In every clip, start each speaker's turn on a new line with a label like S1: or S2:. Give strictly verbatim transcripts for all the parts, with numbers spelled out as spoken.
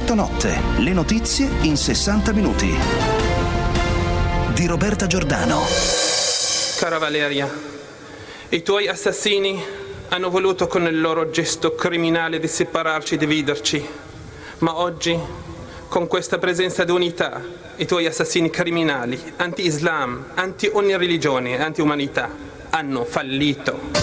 S1: Effetto Notte, le notizie in sessanta minuti. Di Roberta Giordano.
S2: Cara Valeria, i tuoi assassini hanno voluto con il loro gesto criminale di separarci e dividerci, ma oggi, con questa presenza di unità, i tuoi assassini criminali, anti-Islam, anti ogni religione, anti-umanità, hanno fallito.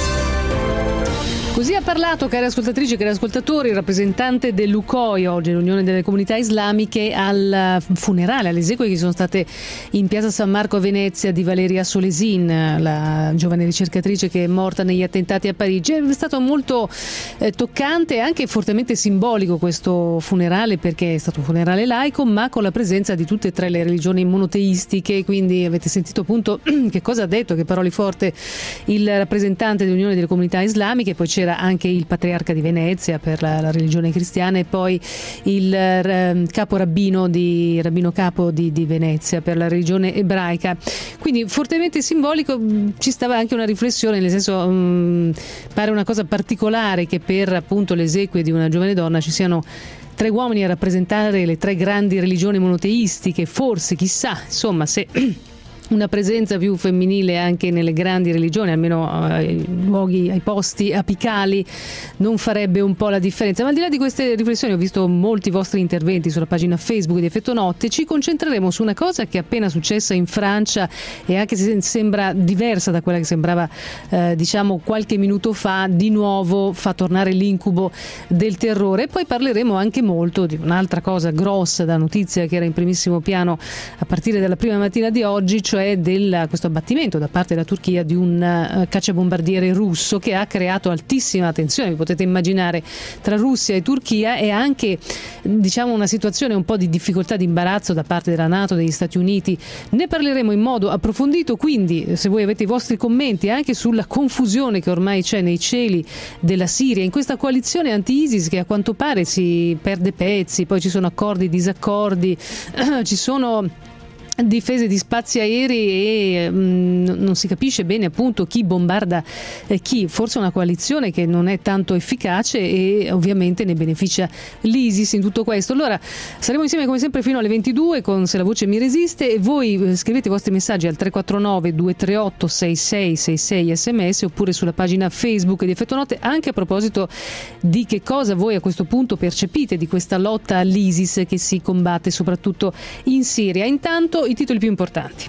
S3: Così ha parlato, cari ascoltatrici e cari ascoltatori, il rappresentante dell'U C O I, oggi l'Unione delle Comunità Islamiche, al funerale, alle esequie che sono state in Piazza San Marco a Venezia di Valeria Solesin, la giovane ricercatrice che è morta negli attentati a Parigi. È stato molto eh, toccante e anche fortemente simbolico questo funerale, perché è stato un funerale laico, ma con la presenza di tutte e tre le religioni monoteistiche. Quindi avete sentito appunto che cosa ha detto, che parole forte il rappresentante dell'Unione delle Comunità Islamiche. Poi c'era anche il patriarca di Venezia per la, la religione cristiana e poi il eh, capo rabbino di rabbino capo di, di Venezia per la religione ebraica. Quindi fortemente simbolico. Ci stava anche una riflessione, nel senso mh, pare una cosa particolare che per appunto le esequie di una giovane donna ci siano tre uomini a rappresentare le tre grandi religioni monoteistiche. Forse, chissà, insomma, se una presenza più femminile anche nelle grandi religioni, almeno ai luoghi, ai posti apicali, non farebbe un po' la differenza. Ma al di là di queste riflessioni, ho visto molti vostri interventi sulla pagina Facebook di Effetto Notte. Ci concentreremo su una cosa che è appena successa in Francia e anche se sembra diversa da quella che sembrava eh, diciamo qualche minuto fa, di nuovo fa tornare l'incubo del terrore. E poi parleremo anche molto di un'altra cosa grossa, da notizia che era in primissimo piano a partire dalla prima mattina di oggi, cioè del questo abbattimento da parte della Turchia di un uh, cacciabombardiere russo, che ha creato altissima tensione, vi potete immaginare, tra Russia e Turchia, e anche diciamo una situazione un po' di difficoltà, di imbarazzo da parte della NATO, degli Stati Uniti. Ne parleremo in modo approfondito, quindi se voi avete i vostri commenti anche sulla confusione che ormai c'è nei cieli della Siria, in questa coalizione anti-ISIS che a quanto pare si perde pezzi, poi ci sono accordi, disaccordi, ci sono difese di spazi aerei e mh, non si capisce bene appunto chi bombarda eh, chi, forse una coalizione che non è tanto efficace e ovviamente ne beneficia l'ISIS in tutto questo. Allora saremo insieme come sempre fino alle ventidue con Se la voce mi resiste, e voi eh, scrivete i vostri messaggi al tre quattro nove due tre otto sei sei sei sei sms oppure sulla pagina Facebook di Effetto Notte, anche a proposito di che cosa voi a questo punto percepite di questa lotta all'ISIS che si combatte soprattutto in Siria. Intanto i titoli più importanti.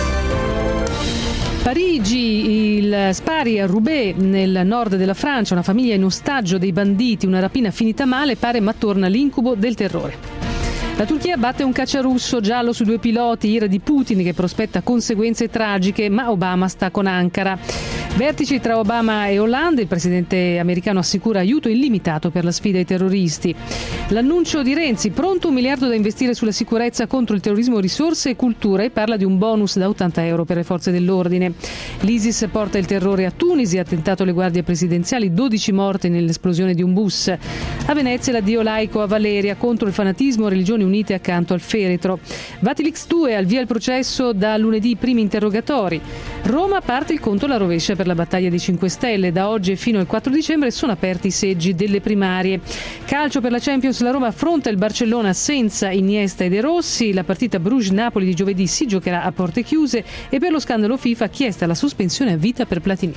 S3: Parigi, il spari a Roubaix nel nord della Francia, una famiglia in ostaggio dei banditi, una rapina finita male, pare ma torna l'incubo del terrore. La Turchia batte un cacciarusso giallo su due piloti, ira di Putin che prospetta conseguenze tragiche, ma Obama sta con Ankara. Vertici tra Obama e Hollande, il presidente americano assicura aiuto illimitato per la sfida ai terroristi. L'annuncio di Renzi, pronto un miliardo da investire sulla sicurezza contro il terrorismo, risorse e cultura, e parla di un bonus da ottanta euro per le forze dell'ordine. L'ISIS porta il terrore a Tunisi, attentato alle guardie presidenziali, dodici morti nell'esplosione di un bus. A Venezia l'addio laico a Valeria, contro il fanatismo, religioni unite accanto al feretro. Vatilix due, al via il processo da lunedì, i primi interrogatori. Roma, parte il conto alla rovescia per la battaglia dei cinque Stelle. Da oggi e fino al quattro dicembre sono aperti i seggi delle primarie. Calcio per la Champions, la Roma affronta il Barcellona senza Iniesta e De Rossi. La partita Bruges-Napoli di giovedì si giocherà a porte chiuse, e per lo scandalo FIFA chiesta la sospensione a vita per Platini.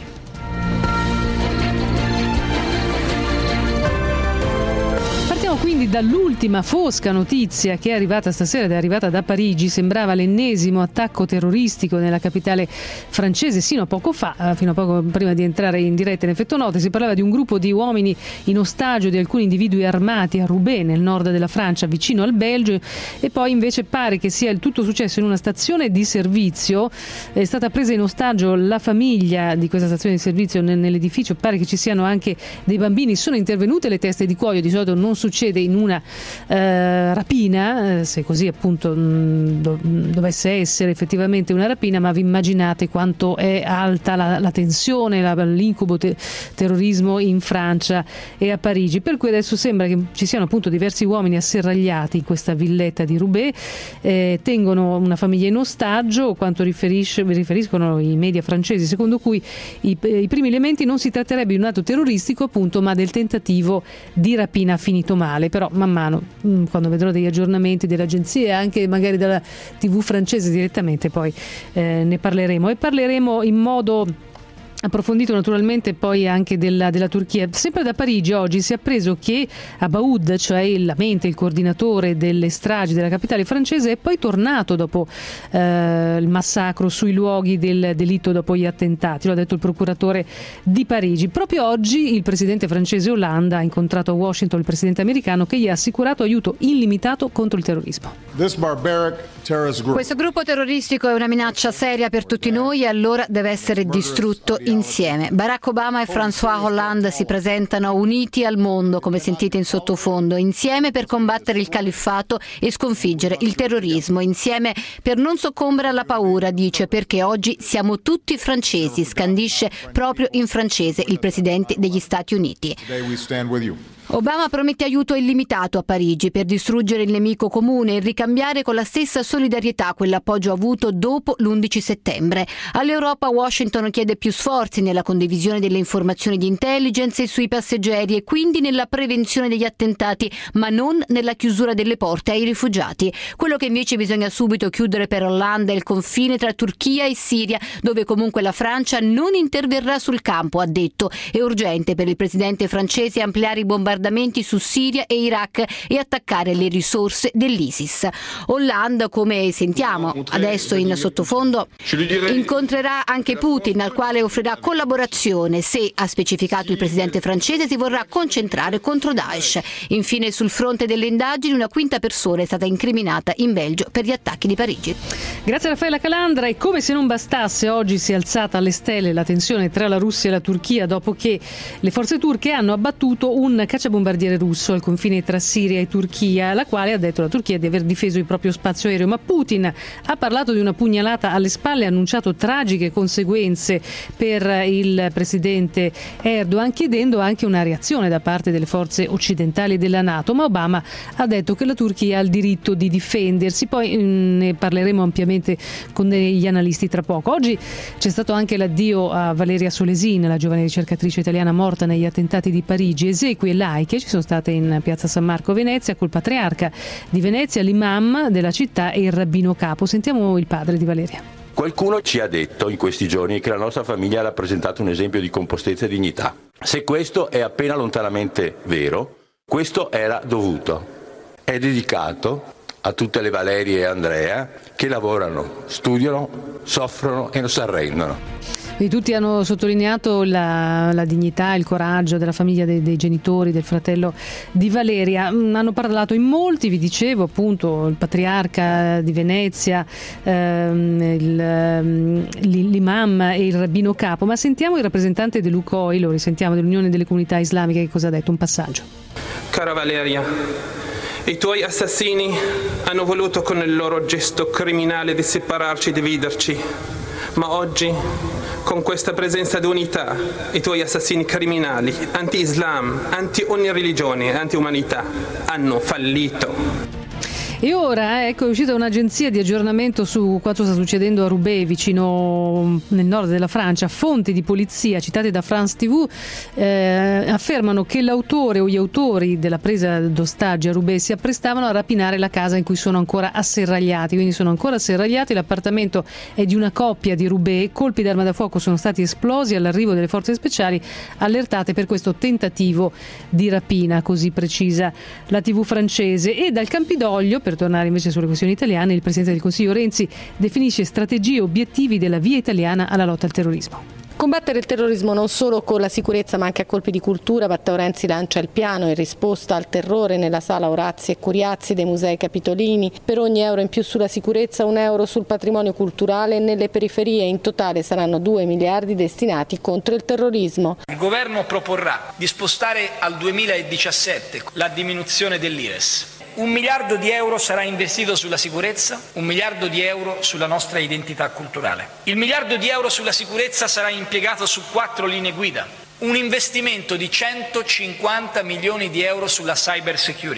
S3: Quindi dall'ultima fosca notizia che è arrivata stasera ed è arrivata da Parigi. Sembrava l'ennesimo attacco terroristico nella capitale francese sino a poco fa, fino a poco prima di entrare in diretta in Effetto Notte. Si parlava di un gruppo di uomini in ostaggio di alcuni individui armati a Roubaix, nel nord della Francia, vicino al Belgio, e poi invece pare che sia il tutto successo in una stazione di servizio. È stata presa in ostaggio la famiglia di questa stazione di servizio nell'edificio, pare che ci siano anche dei bambini. Sono intervenute le teste di cuoio, di solito non succede in una eh, rapina, eh, se così appunto mh, do, dovesse essere effettivamente una rapina, ma vi immaginate quanto è alta la, la tensione, la, l'incubo te- terrorismo in Francia e a Parigi, per cui adesso sembra che ci siano appunto diversi uomini asserragliati in questa villetta di Roubaix, eh, tengono una famiglia in ostaggio, quanto riferisce, riferiscono i media francesi, secondo cui i, i primi elementi non si tratterebbe di un atto terroristico appunto, ma del tentativo di rapina finito male. però man mano, quando vedrò degli aggiornamenti delle agenzie, anche magari dalla tivù francese direttamente, poi eh, ne parleremo e parleremo in modo approfondito naturalmente poi anche della, della Turchia. Sempre da Parigi oggi si è appreso che Abaoud, cioè la mente, il coordinatore delle stragi della capitale francese, è poi tornato dopo eh, il massacro sui luoghi del delitto, dopo gli attentati. Lo ha detto il procuratore di Parigi. Proprio oggi il presidente francese Hollande ha incontrato a Washington il presidente americano, che gli ha assicurato aiuto illimitato contro il terrorismo.
S4: Questo gruppo terroristico è una minaccia seria per tutti noi e allora deve essere distrutto insieme. Barack Obama e François Hollande si presentano uniti al mondo, come sentite in sottofondo, insieme per combattere il califfato e sconfiggere il terrorismo, insieme per non soccombere alla paura, dice, perché oggi siamo tutti francesi, scandisce proprio in francese il presidente degli Stati Uniti. Obama promette aiuto illimitato a Parigi per distruggere il nemico comune e ricambiare con la stessa solidarietà quell'appoggio avuto dopo l'undici settembre. All'Europa Washington chiede più sforzi nella condivisione delle informazioni di intelligence sui passeggeri e quindi nella prevenzione degli attentati, ma non nella chiusura delle porte ai rifugiati. Quello che invece bisogna subito chiudere per Hollande è il confine tra Turchia e Siria, dove comunque la Francia non interverrà sul campo, ha detto. È urgente per il presidente francese ampliare i bombardamenti su Siria e Iraq e attaccare le risorse dell'ISIS. Hollande, come sentiamo adesso in sottofondo, incontrerà anche Putin, al quale offrirà collaborazione se, ha specificato il presidente francese, si vorrà concentrare contro Daesh. Infine, sul fronte delle indagini, una quinta persona è stata incriminata in Belgio per gli attacchi di Parigi.
S3: Grazie a Raffaella Calandra. E come se non bastasse, oggi si è alzata alle stelle la tensione tra la Russia e la Turchia dopo che le forze turche hanno abbattuto un cacciabombardiere bombardiere russo al confine tra Siria e Turchia, la quale ha detto la Turchia di aver difeso il proprio spazio aereo. Ma Putin ha parlato di una pugnalata alle spalle e ha annunciato tragiche conseguenze per il presidente Erdogan, chiedendo anche una reazione da parte delle forze occidentali e della NATO. Ma Obama ha detto che la Turchia ha il diritto di difendersi. Poi ne parleremo ampiamente con degli analisti tra poco. Oggi c'è stato anche l'addio a Valeria Solesin, la giovane ricercatrice italiana morta negli attentati di Parigi. Esequie laiche ci sono state in piazza San Marco a Venezia col patriarca di Venezia, l'imam della città e il rabbino capo. Sentiamo il padre di Valeria.
S5: Qualcuno ci ha detto in questi giorni che la nostra famiglia ha rappresentato un esempio di compostezza e dignità. Se questo è appena lontanamente vero, questo era dovuto. È dedicato a tutte le Valerie e Andrea che lavorano, studiano, soffrono e non si arrendono.
S3: E tutti hanno sottolineato la, la dignità e il coraggio della famiglia, dei, dei genitori, del fratello di Valeria. Hanno parlato in molti, vi dicevo, appunto il patriarca di Venezia, ehm, il, l'imam e il rabbino capo. Ma sentiamo il rappresentante dell'U C O I, lo risentiamo, dell'Unione delle Comunità Islamiche, che cosa ha detto. Un passaggio.
S2: Cara Valeria, i tuoi assassini hanno voluto con il loro gesto criminale di separarci e dividerci, ma oggi, con questa presenza di unità, i tuoi assassini criminali, anti-Islam, anti-ogni religione, anti-umanità, hanno fallito.
S3: E ora ecco, è uscita un'agenzia di aggiornamento su quanto sta succedendo a Roubaix, vicino nel nord della Francia. Fonti di polizia citate da France tivù eh, affermano che l'autore o gli autori della presa d'ostaggio a Roubaix si apprestavano a rapinare la casa in cui sono ancora asserragliati, quindi sono ancora asserragliati. L'appartamento è di una coppia di Roubaix. Colpi d'arma da fuoco sono stati esplosi all'arrivo delle forze speciali allertate per questo tentativo di rapina, così precisa la tivù francese. E dal Campidoglio, per tornare invece sulle questioni italiane, il Presidente del Consiglio Renzi definisce strategie e obiettivi della via italiana alla lotta al terrorismo.
S6: Combattere il terrorismo non solo con la sicurezza ma anche a colpi di cultura. Matteo Renzi lancia il piano in risposta al terrore nella sala Orazzi e Curiazzi dei Musei Capitolini. Per ogni euro in più sulla sicurezza, un euro sul patrimonio culturale e nelle periferie. In totale saranno due miliardi destinati contro il terrorismo.
S7: Il governo proporrà di spostare al duemiladiciassette la diminuzione dell'I R E S. Un miliardo di euro sarà investito sulla sicurezza, un miliardo di euro sulla nostra identità culturale. Il miliardo di euro sulla sicurezza sarà impiegato su quattro linee guida. Un investimento di centocinquanta milioni di euro sulla cyber security.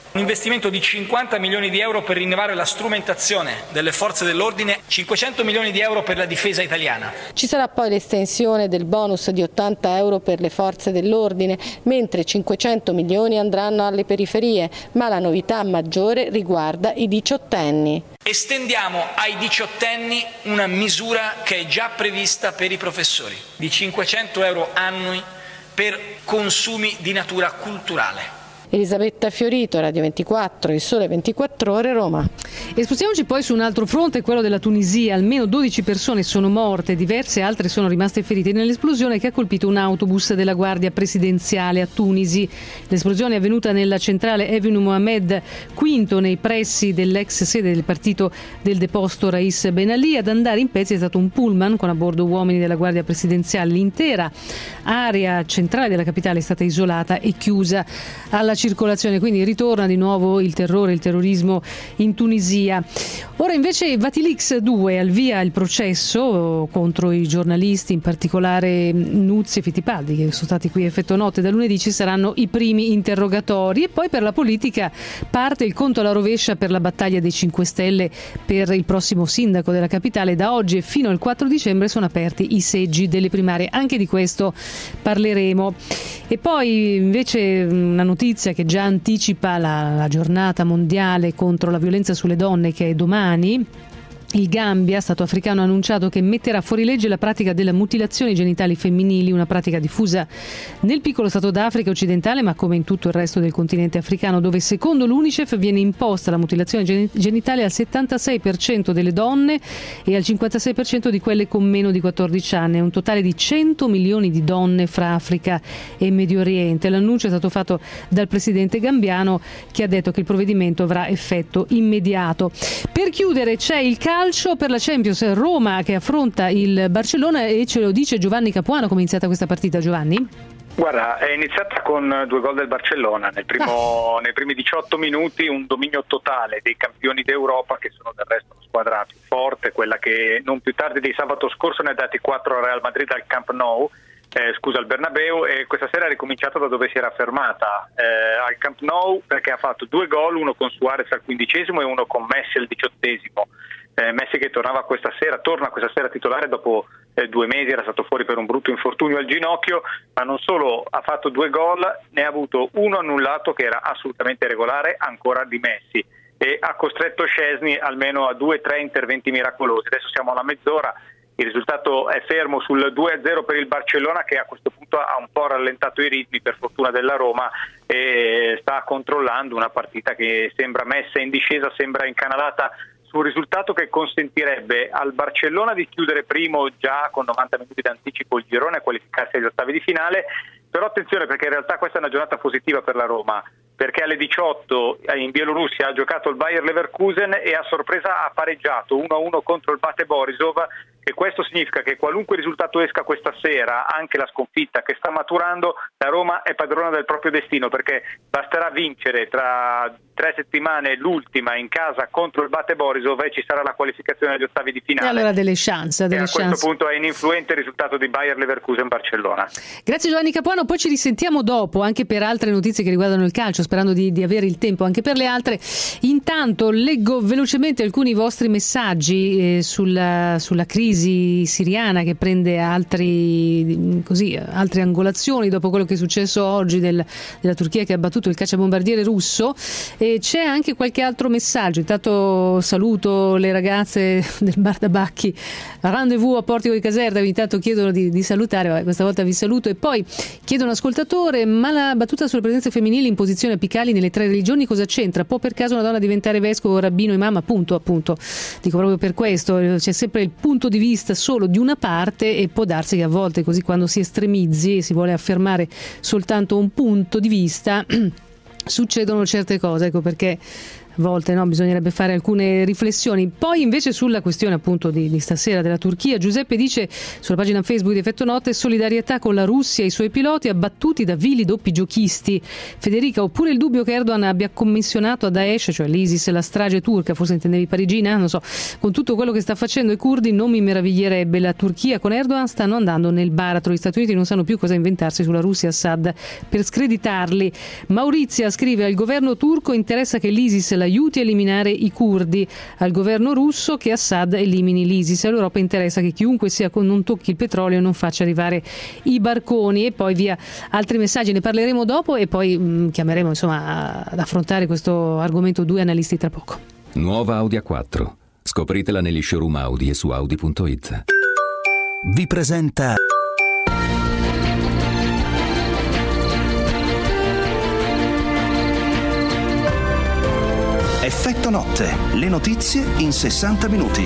S7: Un investimento di cinquanta milioni di euro per rinnovare la strumentazione delle forze dell'ordine, cinquecento milioni di euro per la difesa italiana.
S6: Ci sarà poi l'estensione del bonus di ottanta euro per le forze dell'ordine, mentre cinquecento milioni andranno alle periferie, ma la novità maggiore riguarda i diciottenni.
S7: Estendiamo ai diciottenni una misura che è già prevista per i professori, di cinquecento euro annui per consumi di natura culturale.
S6: Elisabetta Fiorito, Radio ventiquattro, Il Sole ventiquattro Ore, Roma.
S3: E spostiamoci poi su un altro fronte, quello della Tunisia. Almeno dodici persone sono morte, diverse altre sono rimaste ferite nell'esplosione che ha colpito un autobus della Guardia Presidenziale a Tunisi. L'esplosione è avvenuta nella centrale Avenue Mohamed V, nei pressi dell'ex sede del partito del deposto Rais Ben Ali. Ad andare in pezzi è stato un pullman con a bordo uomini della Guardia Presidenziale. L'intera area centrale della capitale è stata isolata e chiusa alla circolazione, quindi ritorna di nuovo il terrore, il terrorismo in Tunisia. Ora invece Vatilix due, al via il processo contro i giornalisti, in particolare Nuzzi e Fittipaldi, che sono stati qui a effetto notte. Da lunedì ci saranno i primi interrogatori e poi per la politica parte il conto alla rovescia per la battaglia dei cinque Stelle per il prossimo sindaco della capitale. Da oggi e fino al quattro dicembre sono aperti i seggi delle primarie, anche di questo parleremo. E poi invece una notizia che già anticipa la, la giornata mondiale contro la violenza sulle donne, che è domani. Il Gambia, stato africano, ha annunciato che metterà fuori legge la pratica della mutilazione genitali femminili, una pratica diffusa nel piccolo stato d'Africa occidentale, ma come in tutto il resto del continente africano, dove secondo l'UNICEF viene imposta la mutilazione genitale al settantasei per cento delle donne e al cinquantasei per cento di quelle con meno di quattordici anni. Un totale di cento milioni di donne fra Africa e Medio Oriente. L'annuncio è stato fatto dal presidente gambiano, che ha detto che il provvedimento avrà effetto immediato. Per chiudere c'è il calcio per la Champions, Roma che affronta il Barcellona, e ce lo dice Giovanni Capuano. Come è iniziata questa partita, Giovanni?
S8: Guarda, è iniziata con due gol del Barcellona. Nel primo, ah. nei primi diciotto minuti un dominio totale dei campioni d'Europa, che sono del resto una squadra più forte, quella che non più tardi di sabato scorso ne ha dati quattro al Real Madrid al Camp Nou. Eh, scusa, al Bernabeu, e questa sera è ricominciata da dove si era fermata, eh, al Camp Nou, perché ha fatto due gol, uno con Suarez al quindicesimo e uno con Messi al diciottesimo. Eh, Messi che tornava questa sera, torna questa sera titolare dopo eh, due mesi, era stato fuori per un brutto infortunio al ginocchio, ma non solo ha fatto due gol, ne ha avuto uno annullato che era assolutamente regolare, ancora di Messi, e ha costretto Szczesny almeno a due o tre interventi miracolosi. Adesso siamo alla mezz'ora. Il risultato è fermo sul due a zero per il Barcellona, che a questo punto ha un po' rallentato i ritmi, per fortuna della Roma, e sta controllando una partita che sembra messa in discesa, sembra incanalata su un risultato che consentirebbe al Barcellona di chiudere primo già con novanta minuti d'anticipo il girone e qualificarsi agli ottavi di finale. Però attenzione, perché in realtà questa è una giornata positiva per la Roma, perché alle diciotto in Bielorussia ha giocato il Bayer Leverkusen e a sorpresa ha pareggiato uno a uno contro il Bate Borisov, e questo significa che qualunque risultato esca questa sera, anche la sconfitta che sta maturando, la Roma è padrona del proprio destino, perché basterà vincere tra tre settimane l'ultima in casa contro il Bate Borisov e ci sarà la qualificazione agli ottavi di finale.
S3: E allora delle chance, delle
S8: e a
S3: chance.
S8: questo punto è ininfluente il risultato di Bayer Leverkusen-Barcellona.
S3: Grazie Giovanni Capuano, poi ci risentiamo dopo anche per altre notizie che riguardano il calcio, sperando di, di avere il tempo anche per le altre. Intanto leggo velocemente alcuni vostri messaggi eh, sulla, sulla crisi siriana, che prende altri, così, altre angolazioni dopo quello che è successo oggi del, della Turchia che ha battuto il cacciabombardiere russo. E c'è anche qualche altro messaggio. Intanto saluto le ragazze del Bar da Bacchi, Rendezvous a Portico di Caserta, intanto chiedono di, di salutare. Vabbè, questa volta vi saluto. E poi chiedo un ascoltatore: ma la battuta sulle presenze femminili in posizioni apicali nelle tre religioni cosa c'entra? Può per caso una donna diventare vescovo, rabbino, imam? Appunto, appunto dico proprio per questo, c'è sempre il punto di vista solo di una parte, e può darsi che a volte, così, quando si estremizzi e si vuole affermare soltanto un punto di vista, succedono certe cose. Ecco perché a volte no, bisognerebbe fare alcune riflessioni. Poi invece sulla questione appunto di, di stasera della Turchia, Giuseppe dice sulla pagina Facebook di Effetto Notte: solidarietà con la Russia e i suoi piloti abbattuti da vili doppi giochisti. Federica, oppure il dubbio che Erdogan abbia commissionato a Daesh, cioè l'ISIS, la strage turca, forse intendevi parigina, non so, con tutto quello che sta facendo i curdi non mi meraviglierebbe. La Turchia con Erdogan stanno andando nel baratro, gli Stati Uniti non sanno più cosa inventarsi sulla Russia e Assad per screditarli. Maurizia scrive: al governo turco interessa che l'ISIS l'aiuti a eliminare i curdi, al governo russo che Assad elimini l'ISIS, all'Europa interessa che chiunque sia con non tocchi il petrolio e non faccia arrivare i barconi. E poi via altri messaggi, ne parleremo dopo e poi mh, chiameremo insomma ad affrontare questo argomento due analisti tra poco.
S9: Nuova Audi A quattro, scopritela negli showroom Audi e su audi punto it.
S1: Vi presenta Effetto Notte, le notizie in sessanta minuti.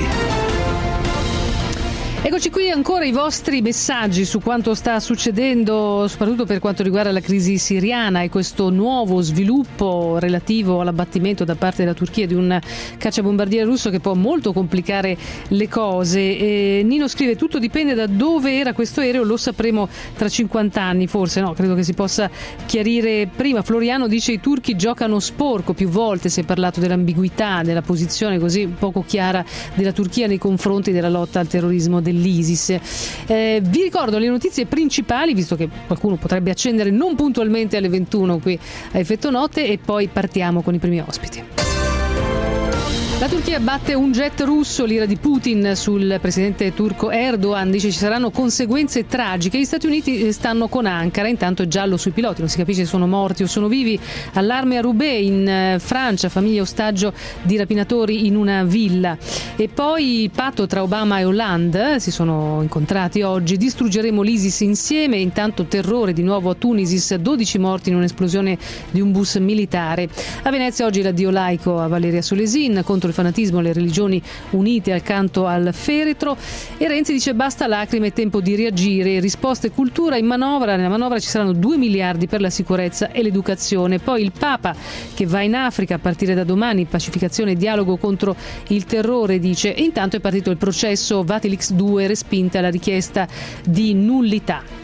S3: Eccoci qui, ancora i vostri messaggi su quanto sta succedendo, soprattutto per quanto riguarda la crisi siriana e questo nuovo sviluppo relativo all'abbattimento da parte della Turchia di un cacciabombardiere russo che può molto complicare le cose. E Nino scrive: tutto dipende da dove era questo aereo, lo sapremo tra cinquanta anni, forse no, credo che si possa chiarire prima. Floriano dice: i turchi giocano sporco, più volte si è parlato dell'ambiguità, della posizione così poco chiara della Turchia nei confronti della lotta al terrorismo dell'ISIS. Eh, vi ricordo le notizie principali, visto che qualcuno potrebbe accendere non puntualmente alle ventuno qui a Effetto Notte, e poi partiamo con i primi ospiti. La Turchia batte un jet russo, l'ira di Putin sul presidente turco Erdogan, dice ci saranno conseguenze tragiche. Gli Stati Uniti stanno con Ankara, intanto giallo sui piloti, non si capisce se sono morti o sono vivi. Allarme a Roubaix in Francia, famiglia ostaggio di rapinatori in una villa. E poi il patto tra Obama e Hollande, si sono incontrati oggi, distruggeremo l'ISIS insieme. Intanto terrore di nuovo a Tunisi, dodici morti in un'esplosione di un bus militare. A Venezia oggi l'addio laico a Valeria Solesin, contro il fanatismo, le religioni unite accanto al feretro. E Renzi dice basta lacrime, è tempo di reagire, risposte cultura in manovra. Nella manovra ci saranno due miliardi per la sicurezza e l'educazione. Poi il Papa che va in Africa a partire da domani, pacificazione e dialogo contro il terrore, dice. E intanto è partito il processo Vatilix due, respinta la richiesta di nullità.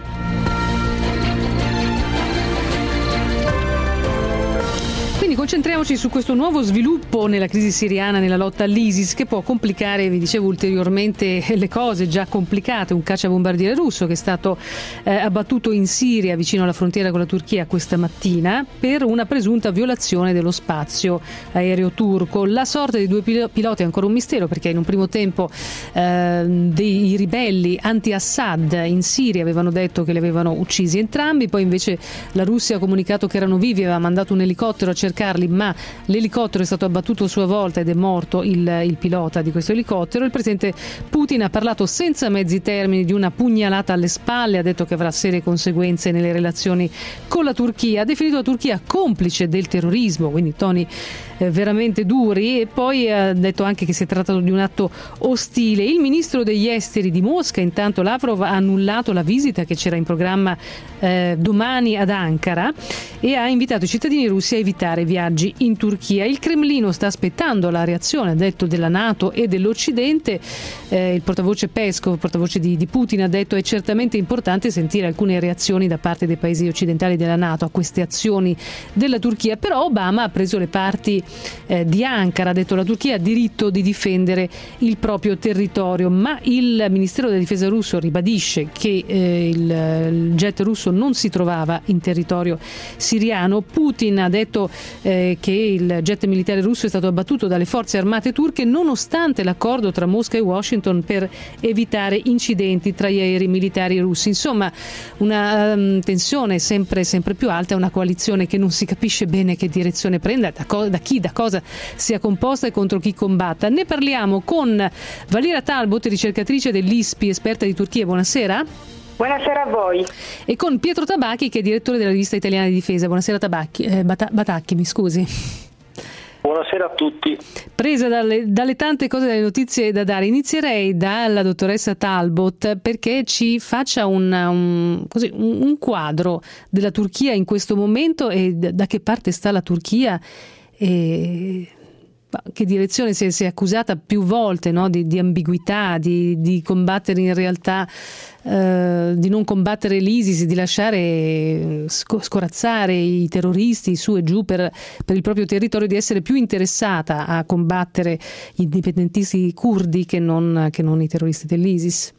S3: Quindi concentriamoci su questo nuovo sviluppo nella crisi siriana, nella lotta all'ISIS, che può complicare, vi dicevo, ulteriormente le cose già complicate. Un cacciabombardiere russo che è stato eh, abbattuto in Siria, vicino alla frontiera con la Turchia, questa mattina per una presunta violazione dello spazio aereo turco. La sorte dei due piloti è ancora un mistero, perché in un primo tempo eh, dei ribelli anti-Assad in Siria avevano detto che li avevano uccisi entrambi, poi invece la Russia ha comunicato che erano vivi, aveva mandato un elicottero a cercare ma l'elicottero è stato abbattuto a sua volta ed è morto il, il pilota di questo elicottero. Il presidente Putin ha parlato senza mezzi termini di una pugnalata alle spalle, ha detto che avrà serie conseguenze nelle relazioni con la Turchia, ha definito la Turchia complice del terrorismo, quindi toni eh, veramente duri, e poi ha detto anche che si è trattato di un atto ostile. Il ministro degli esteri di Mosca, intanto, Lavrov, ha annullato la visita che c'era in programma eh, domani ad Ankara e ha invitato i cittadini russi a evitare viaggi in Turchia. Il Cremlino sta aspettando la reazione, ha detto, della NATO e dell'Occidente. Eh, il portavoce Peskov, portavoce di, di Putin, ha detto è certamente importante sentire alcune reazioni da parte dei paesi occidentali della NATO a queste azioni della Turchia. Però Obama ha preso le parti eh, di Ankara, ha detto la Turchia ha diritto di difendere il proprio territorio, ma il Ministero della Difesa russo ribadisce che eh, il, il jet russo non si trovava in territorio siriano. Putin ha detto Eh, che il jet militare russo è stato abbattuto dalle forze armate turche nonostante l'accordo tra Mosca e Washington per evitare incidenti tra gli aerei militari russi. Insomma, una um, tensione sempre, sempre più alta, una coalizione che non si capisce bene che direzione prenda, da, co- da chi, da cosa sia composta e contro chi combatta. Ne parliamo con Valeria Talbot, ricercatrice dell'I S P I, esperta di Turchia. Buonasera.
S10: Buonasera a voi.
S3: E con Pietro Tabacchi, che è direttore della rivista italiana di difesa. Buonasera Tabacchi, eh, Bata- Batacchi, mi scusi.
S10: Buonasera a tutti.
S3: Presa dalle, dalle tante cose, dalle notizie da dare, inizierei dalla dottoressa Talbot perché ci faccia un, un, così, un, un quadro della Turchia in questo momento e da che parte sta la Turchia e che direzione si è, si è accusata più volte, no? di, di ambiguità, di, di combattere in realtà, eh, di non combattere l'ISIS, di lasciare scorazzare i terroristi su e giù per, per il proprio territorio, di essere più interessata a combattere gli indipendentisti curdi che non, che non i terroristi dell'ISIS.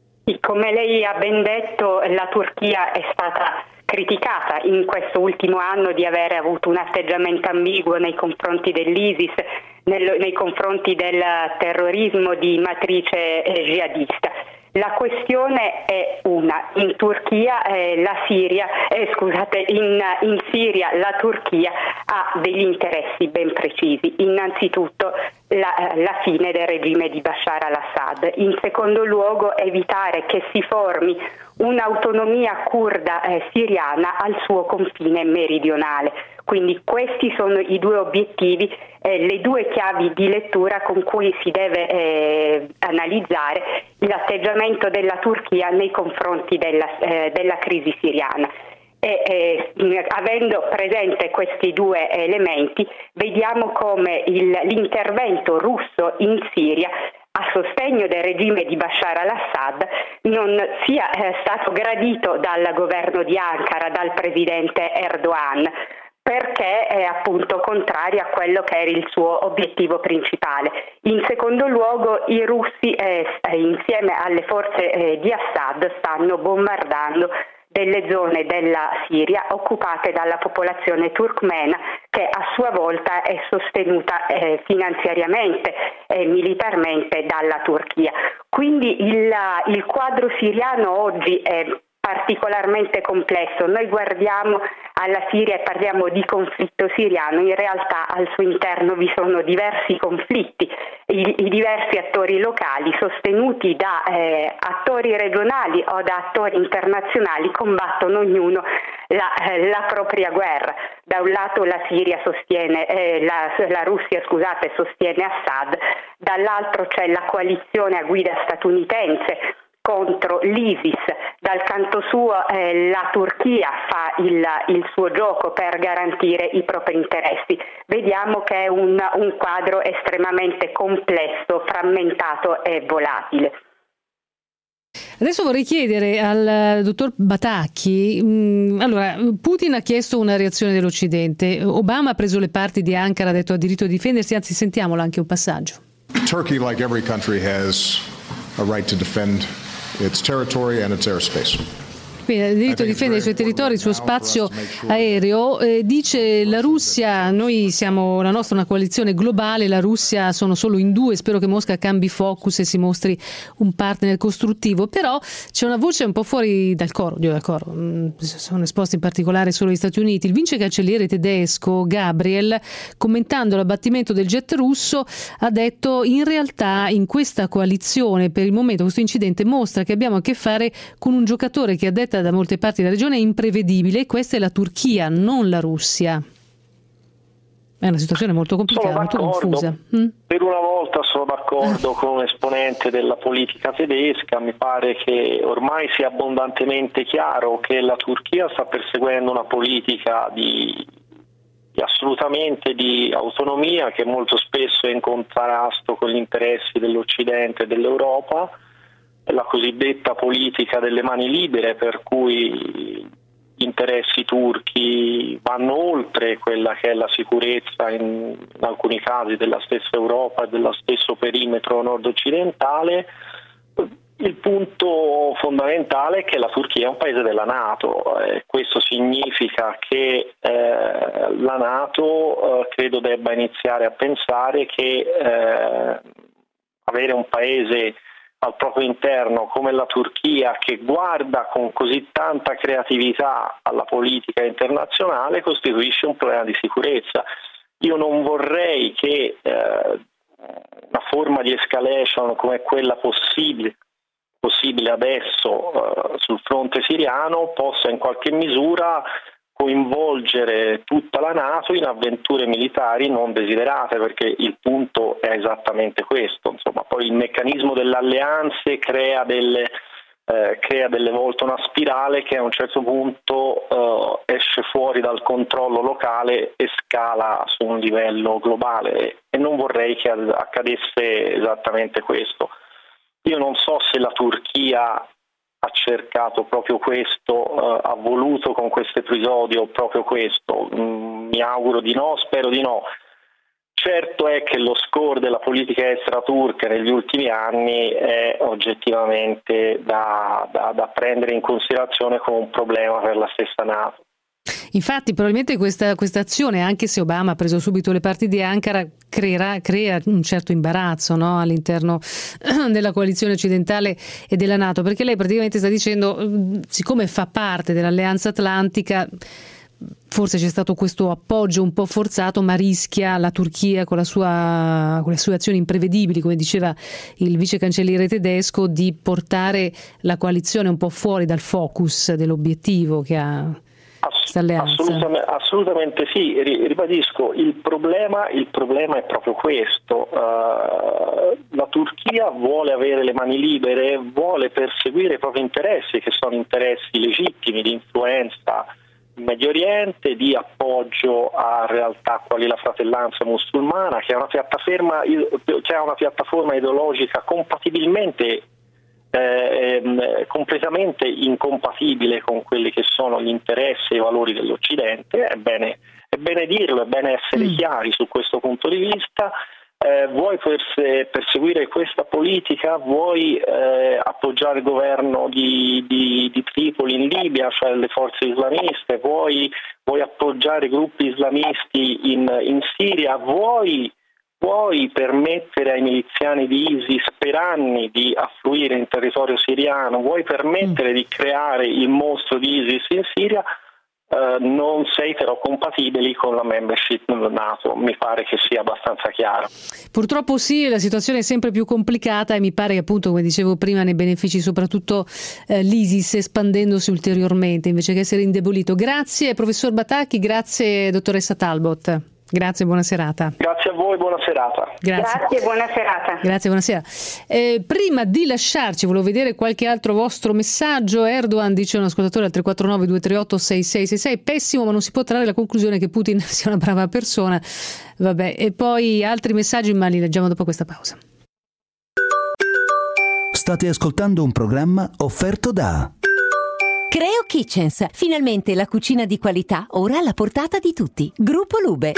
S11: Come lei ha ben detto, la Turchia è stata criticata in questo ultimo anno di avere avuto un atteggiamento ambiguo nei confronti dell'ISIS, nel, nei confronti del terrorismo di matrice eh, jihadista. La questione è una: in Turchia eh, la Siria, eh, scusate, in, in Siria la Turchia ha degli interessi ben precisi. Innanzitutto la, la fine del regime di Bashar al-Assad. In secondo luogo evitare che si formi un'autonomia curda eh, siriana al suo confine meridionale. Quindi questi sono i due obiettivi, eh, le due chiavi di lettura con cui si deve eh, analizzare l'atteggiamento della Turchia nei confronti della, eh, della crisi siriana. E, eh, avendo presente questi due elementi, vediamo come il, l'intervento russo in Siria a sostegno del regime di Bashar al-Assad non sia eh, stato gradito dal governo di Ankara, dal presidente Erdogan, perché è appunto contrario a quello che era il suo obiettivo principale. In secondo luogo, i russi eh, insieme alle forze eh, di Assad stanno bombardando delle zone della Siria occupate dalla popolazione turkmena, che a sua volta è sostenuta eh, finanziariamente e militarmente dalla Turchia. Quindi il, il quadro siriano oggi è particolarmente complesso. Noi guardiamo alla Siria e parliamo di conflitto siriano, in realtà al suo interno vi sono diversi conflitti, i, i diversi attori locali sostenuti da eh, attori regionali o da attori internazionali combattono ognuno la, eh, la propria guerra. Da un lato la Siria sostiene, eh, la, la Russia scusate, sostiene Assad, dall'altro c'è la coalizione a guida statunitense contro l'ISIS. Dal canto suo eh, la Turchia fa il, il suo gioco per garantire i propri interessi. Vediamo che è un, un quadro estremamente complesso, frammentato e volatile.
S3: Adesso vorrei chiedere al dottor Batacchi, mh, allora Putin ha chiesto una reazione dell'Occidente, Obama ha preso le parti di Ankara, ha detto ha diritto a difendersi, anzi sentiamolo anche un passaggio.
S12: Turkey, like every country, has a right to defend its territory and its airspace.
S3: Quindi ha il diritto di difendere i suoi territori, il suo spazio aereo. Eh, dice la Russia, noi siamo, la nostra è una coalizione globale, la Russia sono solo in due, spero che Mosca cambi focus e si mostri un partner costruttivo, però c'è una voce un po' fuori dal coro, io dal coro, sono esposti in particolare solo gli Stati Uniti. Il vice cancelliere tedesco Gabriel, commentando l'abbattimento del jet russo, ha detto in realtà in questa coalizione per il momento questo incidente mostra che abbiamo a che fare con un giocatore che a detta da molte parti della regione è imprevedibile, questa è la Turchia, non la Russia. È una situazione molto complicata, molto confusa. Mm?
S10: Per una volta sono d'accordo con un esponente della politica tedesca, mi pare che ormai sia abbondantemente chiaro che la Turchia sta perseguendo una politica di, di assolutamente di autonomia che molto spesso è in contrasto con gli interessi dell'Occidente e dell'Europa, la cosiddetta politica delle mani libere, per cui gli interessi turchi vanno oltre quella che è la sicurezza in, in alcuni casi della stessa Europa e dello stesso perimetro nord-occidentale. Il punto fondamentale è che la Turchia è un paese della NATO e questo significa che eh, la NATO eh, credo debba iniziare a pensare che eh, avere un paese al proprio interno come la Turchia, che guarda con così tanta creatività alla politica internazionale, costituisce un problema di sicurezza. Io non vorrei che eh, una forma di escalation come quella possibile, possibile adesso eh, sul fronte siriano possa in qualche misura coinvolgere tutta la NATO in avventure militari non desiderate, perché il punto è esattamente questo. Insomma, poi il meccanismo delle alleanze crea delle, eh, crea delle volte una spirale che a un certo punto eh, esce fuori dal controllo locale e scala su un livello globale, e non vorrei che accadesse esattamente questo. Io non so se la Turchia ha cercato proprio questo, eh, ha voluto con questo episodio proprio questo, mm, mi auguro di no, spero di no. Certo è che lo score della politica estera turca negli ultimi anni è oggettivamente da, da, da prendere in considerazione come un problema per la stessa NATO.
S3: Infatti probabilmente questa, questa azione, anche se Obama ha preso subito le parti di Ankara, creerà, crea un certo imbarazzo, no? All'interno della coalizione occidentale e della NATO, perché lei praticamente sta dicendo, siccome fa parte dell'Alleanza Atlantica, forse c'è stato questo appoggio un po' forzato, ma rischia la Turchia con la sua, con le sue azioni imprevedibili, come diceva il vice cancelliere tedesco, di portare la coalizione un po' fuori dal focus dell'obiettivo che ha questa alleanza.
S10: Assolutamente, assolutamente sì, ribadisco, il problema, il problema è proprio questo. Uh, la Turchia vuole avere le mani libere, vuole perseguire i propri interessi, che sono interessi legittimi di influenza in Medio Oriente, di appoggio a realtà quali la Fratellanza Musulmana, che è una piattaforma, che ha una piattaforma ideologica compatibilmente eh, completamente incompatibile con quelli che sono gli interessi e i valori dell'Occidente. È bene, è bene dirlo, è bene essere mm. chiari su questo punto di vista. Eh, vuoi perse- perseguire questa politica, vuoi eh, appoggiare il governo di, di, di Tripoli in Libia, cioè le forze islamiste, vuoi, vuoi appoggiare i gruppi islamisti in, in Siria, vuoi, vuoi permettere ai miliziani di ISIS per anni di affluire in territorio siriano, vuoi permettere mm. di creare il mostro di ISIS in Siria. Uh, non sei però compatibili con la membership NATO, mi pare che sia abbastanza chiaro.
S3: Purtroppo sì, la situazione è sempre più complicata e mi pare che, appunto, come dicevo prima, ne benefici soprattutto eh, l'ISIS, espandendosi ulteriormente invece che essere indebolito. Grazie professor Batacchi, grazie dottoressa Talbot. Grazie, buona serata.
S10: Grazie a voi, buona serata.
S3: Grazie,
S11: Grazie buona serata.
S3: Grazie, buonasera. Eh, prima di lasciarci, volevo vedere qualche altro vostro messaggio. Erdogan, dice un ascoltatore al tre quattro nove due tre otto sei sei sei sei, pessimo, ma non si può trarre la conclusione che Putin sia una brava persona. Vabbè, e poi altri messaggi, ma li leggiamo dopo questa pausa.
S1: State ascoltando un programma offerto da
S13: Creo Kitchens, finalmente la cucina di qualità ora alla portata di tutti. Gruppo Lube.